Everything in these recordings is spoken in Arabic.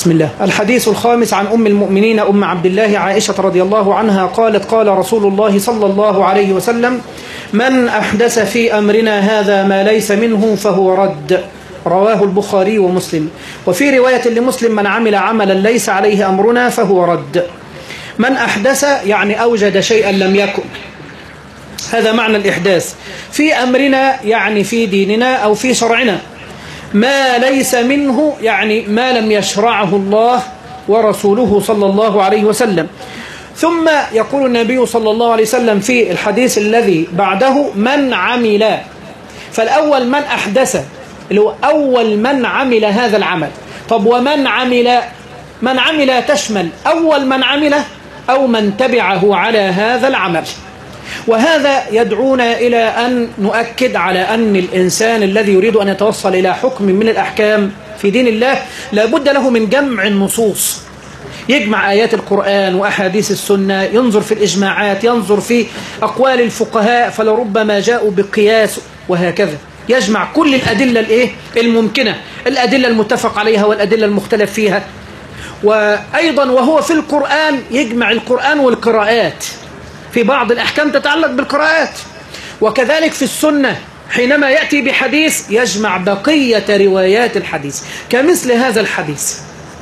بسم الله. الحديث الخامس عن أم المؤمنين أم عبد الله عائشة رضي الله عنها قالت قال رسول الله صلى الله عليه وسلم: من أحدث في أمرنا هذا ما ليس منه فهو رد. رواه البخاري ومسلم. وفي رواية لمسلم: من عمل عملا ليس عليه أمرنا فهو رد. من أحدث يعني أوجد شيئا لم يكن، هذا معنى الإحداث في أمرنا، يعني في ديننا أو في شرعنا. ما ليس منه يعني ما لم يشرعه الله ورسوله صلى الله عليه وسلم. ثم يقول النبي صلى الله عليه وسلم في الحديث الذي بعده: من عمل. فالأول من أحدث اللي هو أول من عمل هذا العمل. طب ومن عمل؟ من عمل تشمل أول من عمله أو من تبعه على هذا العمل. وهذا يدعونا إلى أن نؤكد على أن الإنسان الذي يريد أن يتوصل إلى حكم من الأحكام في دين الله لابد له من جمع النصوص، يجمع آيات القرآن وأحاديث السنة، ينظر في الإجماعات، ينظر في أقوال الفقهاء فلربما جاءوا بقياس، وهكذا يجمع كل الأدلة الممكنة، الأدلة المتفق عليها والأدلة المختلف فيها. وأيضا وهو في القرآن يجمع القرآن والقراءات، في بعض الأحكام تتعلق بالقراءات. وكذلك في السنة حينما يأتي بحديث يجمع بقية روايات الحديث كمثل هذا الحديث.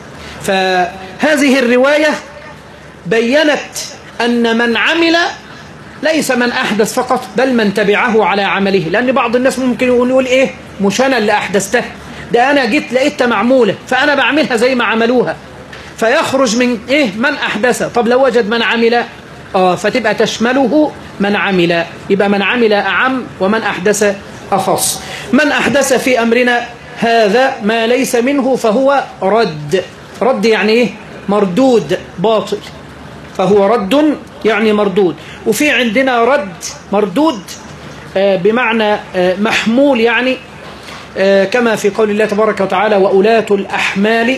فهذه الرواية بيّنت أن من عمل ليس من أحدث فقط، بل من تبعه على عمله. لأن بعض الناس ممكن يقول إيه، مش أنا اللي أحدثته، ده أنا جيت لقيتها معمولة فأنا بعملها زي ما عملوها، فيخرج من إيه، من أحدث. طب لو وجد من عمل فتبقى تشمله من عمل، يبقى من عمل أعم ومن أحدث أخص. من أحدث في أمرنا هذا ما ليس منه فهو رد. رد يعني إيه؟ مردود، باطل، فهو رد يعني مردود. وفي عندنا رد مردود بمعنى محمول، يعني كما في قول الله تبارك وتعالى: وأولاة الأحمال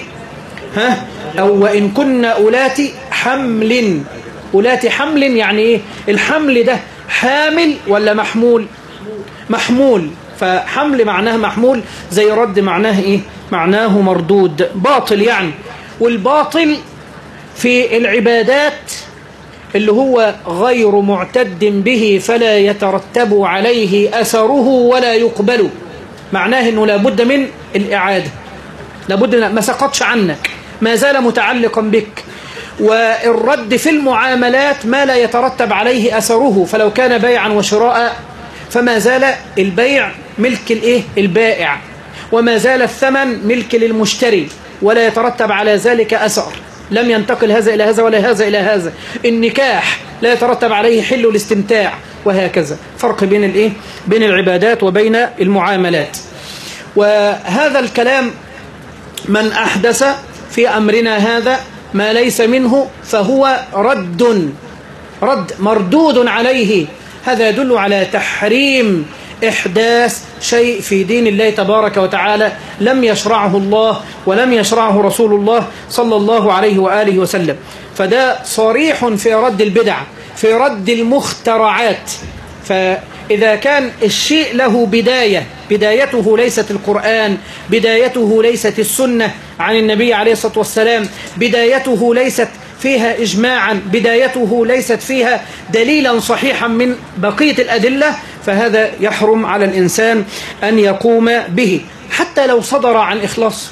أو وإن كن أولات حمل. أولات حمل يعني إيه؟ الحمل ده حامل ولا محمول؟ محمول. فحمل معناه محمول، زي رد معناه إيه؟ معناه مردود، باطل يعني. والباطل في العبادات اللي هو غير معتد به فلا يترتب عليه أثره ولا يقبل، معناه أنه لابد من الإعادة، لابد ما سقطش عنك، ما زال متعلقا بك. والرد في المعاملات ما لا يترتب عليه أثره، فلو كان بيعا وشراء فما زال البيع ملك البائع، وما زال الثمن ملك للمشتري، ولا يترتب على ذلك أثر، لم ينتقل هذا إلى هذا ولا هذا إلى هذا. النكاح لا يترتب عليه حل الاستمتاع، وهكذا. فرق بين العبادات وبين المعاملات. وهذا الكلام: من أحدث في أمرنا هذا ما ليس منه فهو رد مردود عليه. هذا يدل على تحريم إحداث شيء في دين الله تبارك وتعالى لم يشرعه الله ولم يشرعه رسول الله صلى الله عليه وآله وسلم. فده صريح في رد البدع، في رد المخترعات. فإذا كان الشيء له بدايته ليست القرآن، بدايته ليست السنة عن النبي عليه الصلاة والسلام، بدايته ليست فيها إجماعا، بدايته ليست فيها دليلا صحيحا من بقية الأدلة، فهذا يحرم على الإنسان أن يقوم به، حتى لو صدر عن إخلاص.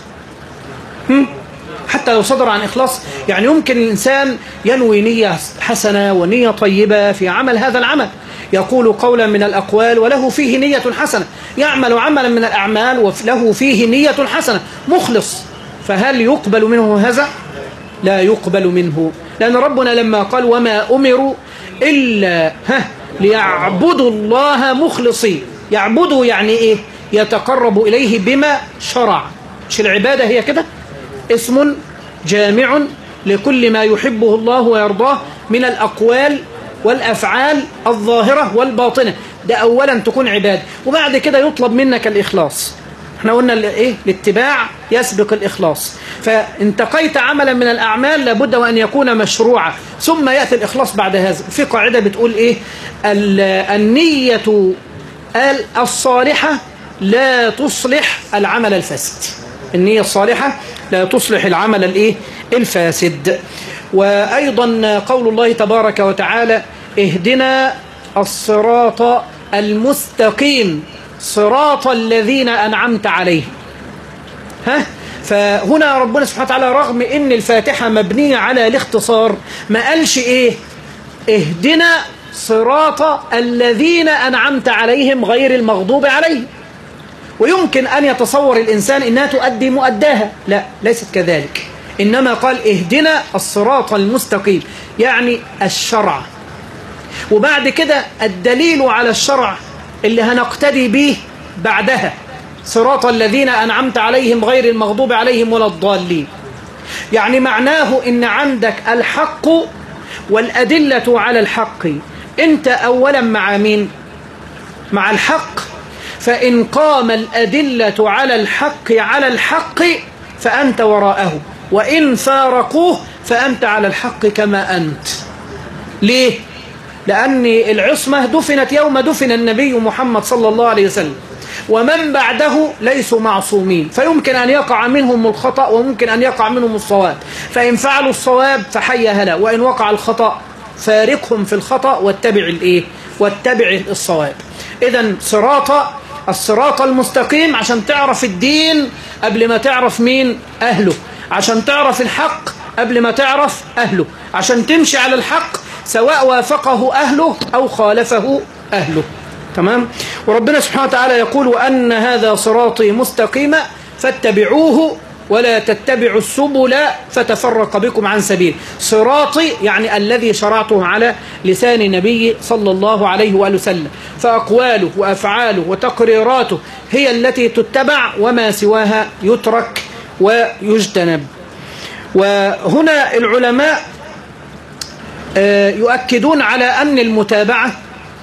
حتى لو صدر عن إخلاص، يعني يمكن الإنسان ينوي نية حسنة ونية طيبة في عمل هذا العمل، يقول قولا من الأقوال وله فيه نية حسنة، يعمل عملا من الأعمال وله فيه نية حسنة، مخلص، فهل يقبل منه هذا؟ لا يقبل منه. لأن ربنا لما قال: وما أمروا إلا ليعبدوا الله مخلصين. يعبدوا يعني إيه؟ يتقرب إليه بما شرع. مش العبادة هي كده؟ اسم جامع لكل ما يحبه الله ويرضاه من الأقوال والأفعال الظاهرة والباطنة. ده أولا تكون عبادة، وبعد كده يطلب منك الإخلاص. احنا قلنا الاتباع يسبق الإخلاص. فانتقيت عملا من الأعمال لابد وأن يكون مشروعا، ثم يأتي الإخلاص بعد هذا. في قاعدة بتقول إيه؟ النية الصالحة لا تصلح العمل الفاسد. النية الصالحة لا تصلح العمل الفاسد. وأيضا قول الله تبارك وتعالى اهدنا الصراط المستقيم صراط الذين أنعمت عليهم. فهنا ربنا سبحانه وتعالى رغم ان الفاتحة مبنية على الاختصار ما قالش اهدنا صراط الذين أنعمت عليهم غير المغضوب عليهم. ويمكن أن يتصور الإنسان إنها تؤدي مؤداها، لا، ليست كذلك، إنما قال اهدنا الصراط المستقيم يعني الشرع، وبعد كده الدليل على الشرع اللي هنقتدي به بعدها صراط الذين أنعمت عليهم غير المغضوب عليهم ولا الضالين. يعني معناه إن عندك الحق والأدلة على الحق، أنت أولا مع مين؟ مع الحق، فإن قام الأدلة على الحق فأنت وراءه، وإن فارقوه فأنت على الحق كما أنت. ليه؟ لأن العصمة دفنت يوم دفن النبي محمد صلى الله عليه وسلم، ومن بعده ليسوا معصومين، فيمكن أن يقع منهم الخطأ وممكن أن يقع منهم الصواب، فإن فعلوا الصواب فحي هلا، وإن وقع الخطأ فارقهم في الخطأ واتبع الصواب. إذن الصراط المستقيم عشان تعرف الدين قبل ما تعرف مين أهله، عشان تعرف الحق قبل ما تعرف أهله، عشان تمشي على الحق سواء وافقه أهله أو خالفه أهله. تمام؟ وربنا سبحانه وتعالى يقول وأن هذا صراطي مستقيما فاتبعوه ولا تتبعوا السبل فتفرق بكم عن سبيل. صراطي يعني الذي شرعته على لسان نبي صلى الله عليه وآله وسلم، فأقواله وأفعاله وتقريراته هي التي تتبع وما سواها يترك ويجتنب. وهنا العلماء يؤكدون على أن المتابعة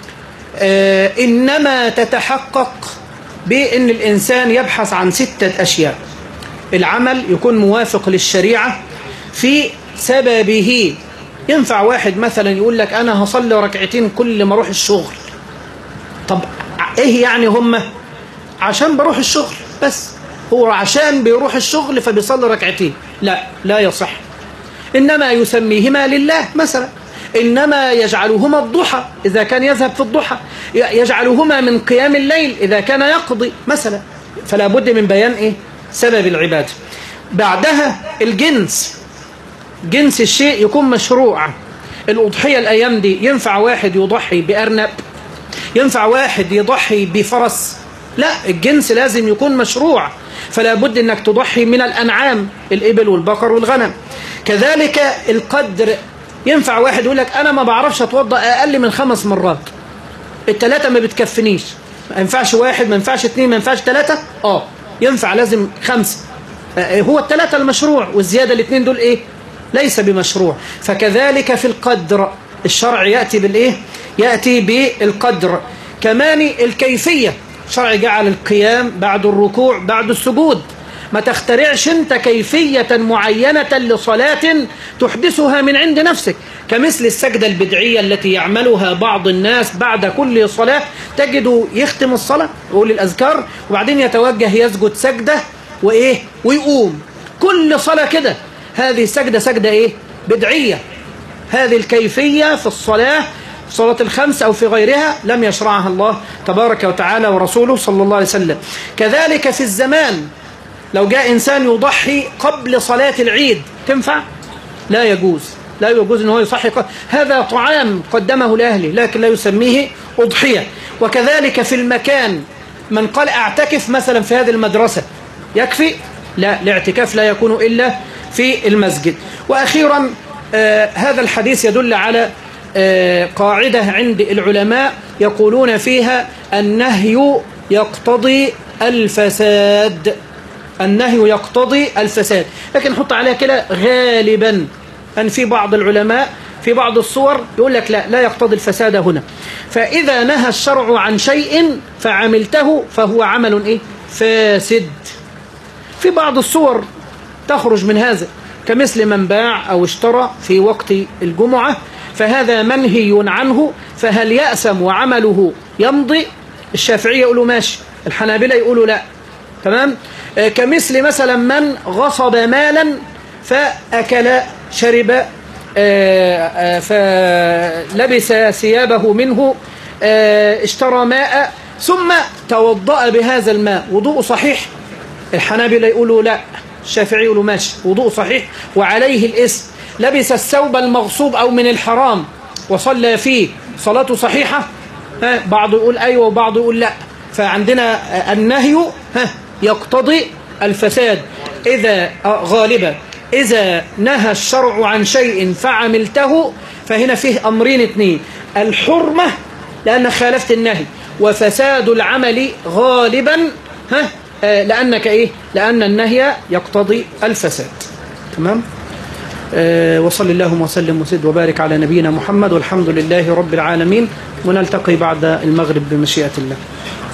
إنما تتحقق بأن الإنسان يبحث عن 6 أشياء. العمل يكون موافق للشريعة في سببه. ينفع واحد مثلا يقول لك أنا هصلي ركعتين كل ما أروح الشغل. طب إيه يعني هم؟ عشان بروح الشغل بس، هو عشان بيروح الشغل فبيصلي ركعتين. لا يصح. إنما يسميهما لله مثلا، إنما يجعلهما الضحى إذا كان يذهب في الضحى، يجعلهما من قيام الليل إذا كان يقضي مثلا. فلا بد من بيان سبب العبادة. بعدها جنس الشيء يكون مشروع. الأضحية الأيام دي ينفع واحد يضحي بأرنب؟ ينفع واحد يضحي بفرس؟ لا، الجنس لازم يكون مشروع، فلا بد أنك تضحي من الأنعام، الإبل والبقر والغنم. كذلك القدر، ينفع واحد يقول لك أنا ما بعرفش أتوضأ أقل من 5 مرات، 3 ما بتكفنيش. ما ينفعش 1، ما ينفعش 2، ما ينفعش 3. ينفع لازم 5. هو 3 المشروع، والزيادة 2 دول ليس بمشروع. فكذلك في القدر الشرع يأتي بالقدر. كمان الكيفية، الشرع جعل القيام بعد الركوع بعد السجود. ما تخترعش انت كيفية معينة لصلاة تحدثها من عند نفسك، كمثل السجدة البدعية التي يعملها بعض الناس بعد كل صلاة. تجد يختم الصلاة يقول الأذكار وبعدين يتوجه يسجد سجدة ويقوم. كل صلاة كده. هذه سجدة بدعية. هذه الكيفية في الصلاة ال5 أو في غيرها لم يشرعها الله تبارك وتعالى ورسوله صلى الله عليه وسلم. كذلك في الزمان، لو جاء إنسان يضحي قبل صلاة العيد تنفع؟ لا يجوز أنه يصحي. هذا طعام قدمه لأهله لكن لا يسميه أضحية. وكذلك في المكان، من قال أعتكف مثلا في هذه المدرسة يكفي؟ لا، الاعتكاف لا يكون إلا في المسجد. وأخيرا هذا الحديث يدل على قاعدة عند العلماء يقولون فيها النهي يقتضي الفساد. النهي يقتضي الفساد، لكن نحط عليها كده غالبا أن في بعض العلماء في بعض الصور يقول لك لا يقتضي الفساد هنا. فإذا نهى الشرع عن شيء فعملته فهو عمل فاسد. في بعض الصور تخرج من هذا، كمثل من باع أو اشترى في وقت الجمعة، فهذا منهي عنه، فهل يأسم وعمله يمضي؟ الشافعية يقولوا ماشي، الحنابلة يقولوا لا. تمام؟ كمثل مثلا من غصب مالا فأكل شرب فلبس ثيابه منه اشترى ماء ثم توضأ بهذا الماء، وضوء صحيح؟ الحنابلة يقولوا لا، الشافعي يقولوا ماشي وضوء صحيح وعليه الإثم. لبس الثوب المغصوب أو من الحرام وصلى فيه، صلاته صحيحة؟ بعض يقول أيوة وبعض يقول لا. فعندنا النهي يقتضي الفساد إذا غالبا إذا نهى الشرع عن شيء فعملته فهنا فيه أمرين اثنين: الحرمة لأن خالفت النهي، وفساد العمل غالبا لأنك إيه؟ لأن النهي يقتضي الفساد. تمام؟ وصل اللهم وسلم وزد وبارك على نبينا محمد، والحمد لله رب العالمين، ونلتقي بعد المغرب بمشيئة الله.